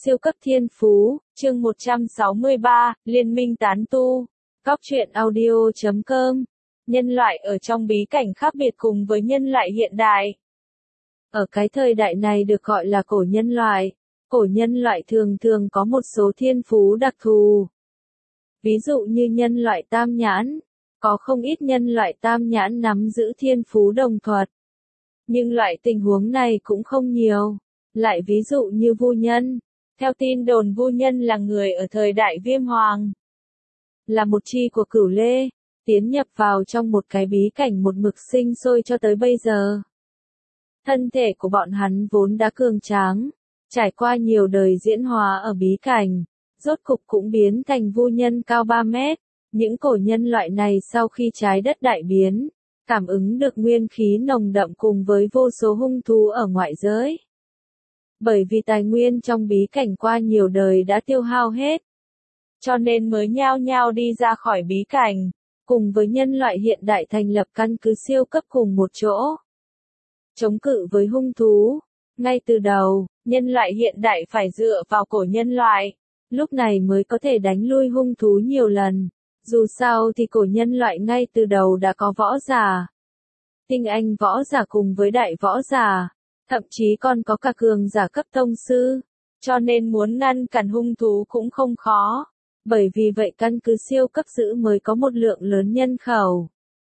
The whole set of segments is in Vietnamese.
Siêu cấp thiên phú, chương 163, Liên minh tán tu. Góc truyện audio.com. Nhân loại ở trong bí cảnh khác biệt cùng với nhân loại hiện đại. Ở cái thời đại này được gọi là cổ nhân loại. Cổ nhân loại thường thường có một số thiên phú đặc thù. Ví dụ như nhân loại tam nhãn. Có không ít nhân loại tam nhãn nắm giữ thiên phú đồng thuật. Nhưng loại tình huống này cũng không nhiều. Lại ví dụ như Vu Nhân. Theo tin đồn Vu Nhân là người ở thời đại Viêm Hoàng. Là một chi của Cửu Lê, tiến nhập vào trong một cái bí cảnh một mực sinh sôi cho tới bây giờ. Thân thể của bọn hắn vốn đã cường tráng, trải qua nhiều đời diễn hóa ở bí cảnh, rốt cục cũng biến thành Vu Nhân cao 3 mét. Những cổ nhân loại này sau khi trái đất đại biến, cảm ứng được nguyên khí nồng đậm cùng với vô số hung thú ở ngoại giới. Bởi vì tài nguyên trong bí cảnh qua nhiều đời đã tiêu hao hết, cho nên mới nhao nhao đi ra khỏi bí cảnh, cùng với nhân loại hiện đại thành lập căn cứ siêu cấp cùng một chỗ. Chống cự với hung thú, ngay từ đầu, nhân loại hiện đại phải dựa vào cổ nhân loại, lúc này mới có thể đánh lui hung thú nhiều lần. Dù sao thì cổ nhân loại ngay từ đầu đã có võ giả, tinh anh võ giả cùng với đại võ giả. Thậm chí còn có cả cường giả cấp tông sư, cho nên muốn ngăn cản hung thú cũng không khó. Bởi vì vậy căn cứ siêu cấp giữ mới có một lượng lớn nhân khẩu.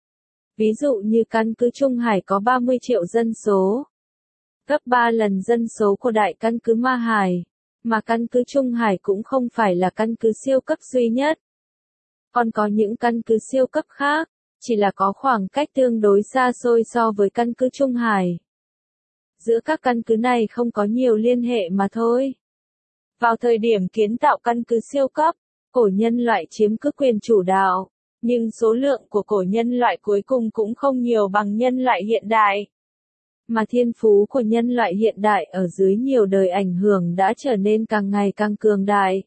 Ví dụ như căn cứ Trung Hải có 30 triệu dân số, gấp 3 lần dân số của đại căn cứ Ma Hải, mà căn cứ Trung Hải cũng không phải là căn cứ siêu cấp duy nhất. Còn có những căn cứ siêu cấp khác, chỉ là có khoảng cách tương đối xa xôi so với căn cứ Trung Hải. Giữa các căn cứ này không có nhiều liên hệ mà thôi. Vào thời điểm kiến tạo căn cứ siêu cấp, cổ nhân loại chiếm cứ quyền chủ đạo, nhưng số lượng của cổ nhân loại cuối cùng cũng không nhiều bằng nhân loại hiện đại. Mà thiên phú của nhân loại hiện đại ở dưới nhiều đời ảnh hưởng đã trở nên càng ngày càng cường đại.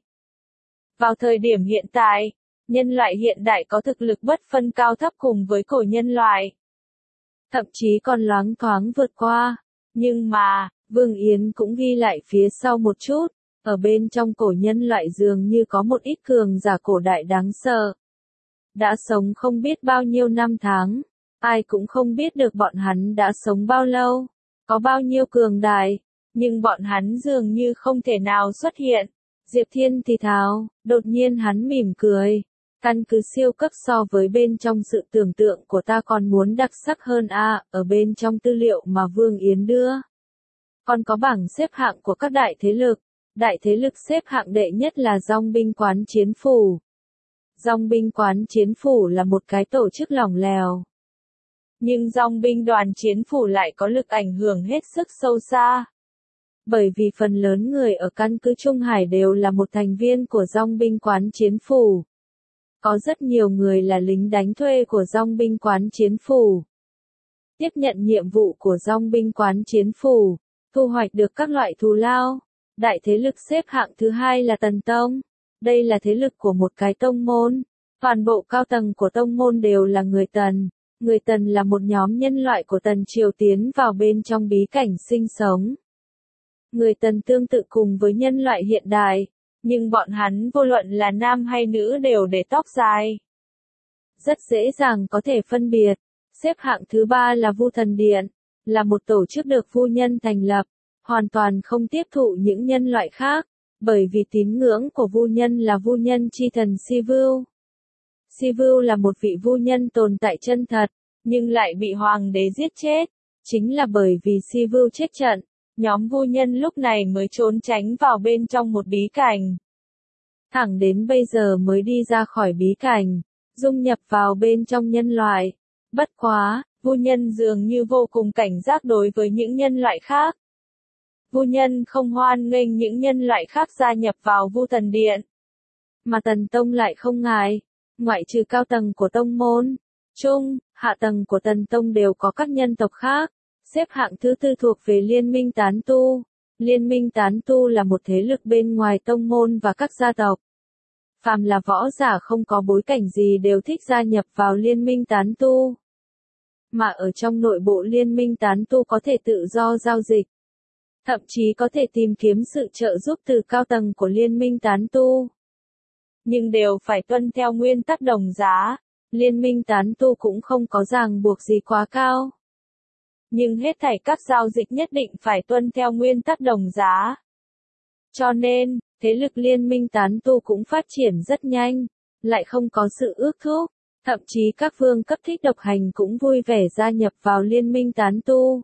Vào thời điểm hiện tại, nhân loại hiện đại có thực lực bất phân cao thấp cùng với cổ nhân loại. Thậm chí còn loáng thoáng vượt qua. Nhưng mà, Vương Yến cũng ghi lại phía sau một chút, ở bên trong cổ nhân loại dường như có một ít cường giả cổ đại đáng sợ. Đã sống không biết bao nhiêu năm tháng, ai cũng không biết được bọn hắn đã sống bao lâu, có bao nhiêu cường đại, nhưng bọn hắn dường như không thể nào xuất hiện. Diệp Thiên thì thào, đột nhiên hắn mỉm cười. Căn cứ siêu cấp so với bên trong sự tưởng tượng của ta còn muốn đặc sắc hơn ở bên trong tư liệu mà Vương Yến đưa. Còn có bảng xếp hạng của các đại thế lực. Đại thế lực xếp hạng đệ nhất là Dòng binh quán chiến phủ. Dòng binh quán chiến phủ là một cái tổ chức lỏng lẻo. Nhưng dòng binh đoàn chiến phủ lại có lực ảnh hưởng hết sức sâu xa. Bởi vì phần lớn người ở căn cứ Trung Hải đều là một thành viên của dòng binh quán chiến phủ. Có rất nhiều người là lính đánh thuê của dòng binh quán chiến phủ. Tiếp nhận nhiệm vụ của dòng binh quán chiến phủ, thu hoạch được các loại thù lao. Đại thế lực xếp hạng thứ hai là Tần Tông. Đây là thế lực của một cái tông môn. Toàn bộ cao tầng của tông môn đều là người Tần. Người Tần là một nhóm nhân loại của Tần Triều tiến vào bên trong bí cảnh sinh sống. Người Tần tương tự cùng với nhân loại hiện đại. Nhưng bọn hắn vô luận là nam hay nữ đều để tóc dài. Rất dễ dàng có thể phân biệt. Xếp hạng thứ ba là Vu Thần Điện, là một tổ chức được Vu Nhân thành lập, hoàn toàn không tiếp thụ những nhân loại khác, bởi vì tín ngưỡng của Vu Nhân là Vu Nhân chi thần Sivu. Sivu là một vị Vu Nhân tồn tại chân thật, nhưng lại bị hoàng đế giết chết. Chính là bởi vì Sivu chết trận. Nhóm Vu Nhân lúc này mới trốn tránh vào bên trong một bí cảnh. Thẳng đến bây giờ mới đi ra khỏi bí cảnh, dung nhập vào bên trong nhân loại. Bất quá, Vu Nhân dường như vô cùng cảnh giác đối với những nhân loại khác. Vu Nhân không hoan nghênh những nhân loại khác gia nhập vào Vu Thần Điện. Mà Tần Tông lại không ngại, ngoại trừ cao tầng của tông môn, trung, hạ tầng của Tần Tông đều có các nhân tộc khác. Xếp hạng thứ tư thuộc về Liên minh tán tu. Liên minh tán tu là một thế lực bên ngoài tông môn và các gia tộc. Phàm là võ giả không có bối cảnh gì đều thích gia nhập vào liên minh tán tu. Mà ở trong nội bộ liên minh tán tu có thể tự do giao dịch. thậm chí có thể tìm kiếm sự trợ giúp từ cao tầng của liên minh tán tu. Nhưng đều phải tuân theo nguyên tắc đồng giá, liên minh tán tu cũng không có ràng buộc gì quá cao. Nhưng hết thảy các giao dịch nhất định phải tuân theo nguyên tắc đồng giá. Cho nên, thế lực liên minh tán tu cũng phát triển rất nhanh, lại không có sự ước thúc, thậm chí các vương cấp thích độc hành cũng vui vẻ gia nhập vào liên minh tán tu.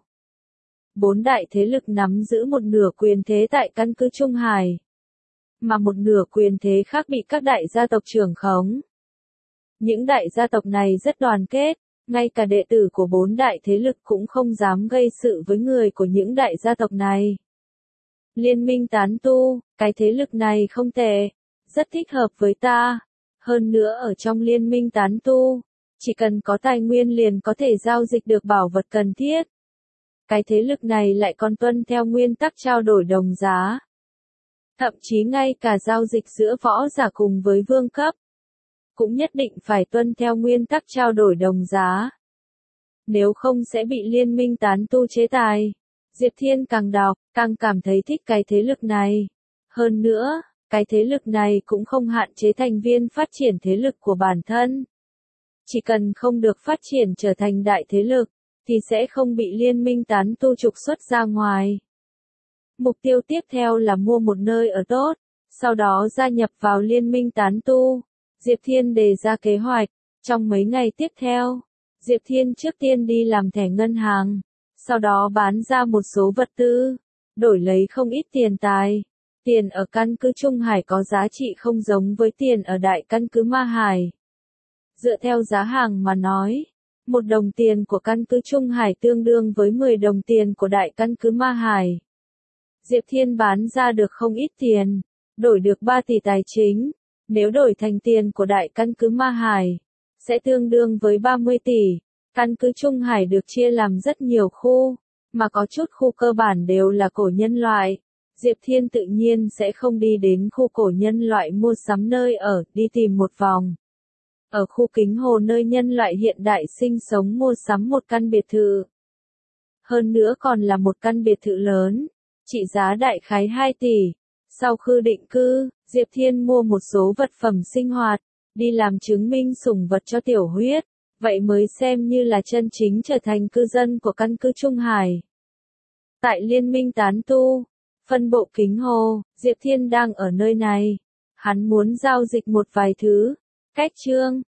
4 đại thế lực nắm giữ một nửa quyền thế tại căn cứ Trung Hải, mà một nửa quyền thế khác bị các đại gia tộc trưởng khống. Những đại gia tộc này rất đoàn kết, ngay cả đệ tử của 4 đại thế lực cũng không dám gây sự với người của những đại gia tộc này. Liên minh tán tu, cái thế lực này không tệ, rất thích hợp với ta. Hơn nữa ở trong liên minh tán tu, chỉ cần có tài nguyên liền có thể giao dịch được bảo vật cần thiết. Cái thế lực này lại còn tuân theo nguyên tắc trao đổi đồng giá. Thậm chí ngay cả giao dịch giữa võ giả cùng với vương cấp, cũng nhất định phải tuân theo nguyên tắc trao đổi đồng giá. Nếu không sẽ bị liên minh tán tu chế tài. Diệp Thiên càng đọc, càng cảm thấy thích cái thế lực này. Hơn nữa, cái thế lực này cũng không hạn chế thành viên phát triển thế lực của bản thân. Chỉ cần không được phát triển trở thành đại thế lực, thì sẽ không bị liên minh tán tu trục xuất ra ngoài. Mục tiêu tiếp theo là mua một nơi ở tốt, sau đó gia nhập vào liên minh tán tu. Diệp Thiên đề ra kế hoạch, trong mấy ngày tiếp theo, Diệp Thiên trước tiên đi làm thẻ ngân hàng, sau đó bán ra một số vật tư, đổi lấy không ít tiền tài. Tiền ở căn cứ Trung Hải có giá trị không giống với tiền ở đại căn cứ Ma Hải. Dựa theo giá hàng mà nói, 1 đồng tiền của căn cứ Trung Hải tương đương với 10 đồng tiền của đại căn cứ Ma Hải. Diệp Thiên bán ra được không ít tiền, đổi được 3 tỷ tài chính. Nếu đổi thành tiền của đại căn cứ Ma Hải, sẽ tương đương với 30 tỷ. Căn cứ Trung Hải được chia làm rất nhiều khu, mà có chút khu cơ bản đều là cổ nhân loại. Diệp Thiên tự nhiên sẽ không đi đến khu cổ nhân loại mua sắm nơi ở, đi tìm một vòng. Ở khu Kính Hồ nơi nhân loại hiện đại sinh sống mua sắm một căn biệt thự. Hơn nữa còn là một căn biệt thự lớn, trị giá đại khái 2 tỷ. Sau khi định cư, Diệp Thiên mua một số vật phẩm sinh hoạt, đi làm chứng minh sủng vật cho Tiểu Huyết, vậy mới xem như là chân chính trở thành cư dân của căn cứ Trung Hải. Tại liên minh tán tu, phân bộ Kính Hồ, Diệp Thiên đang ở nơi này. Hắn muốn giao dịch một vài thứ. Cách chương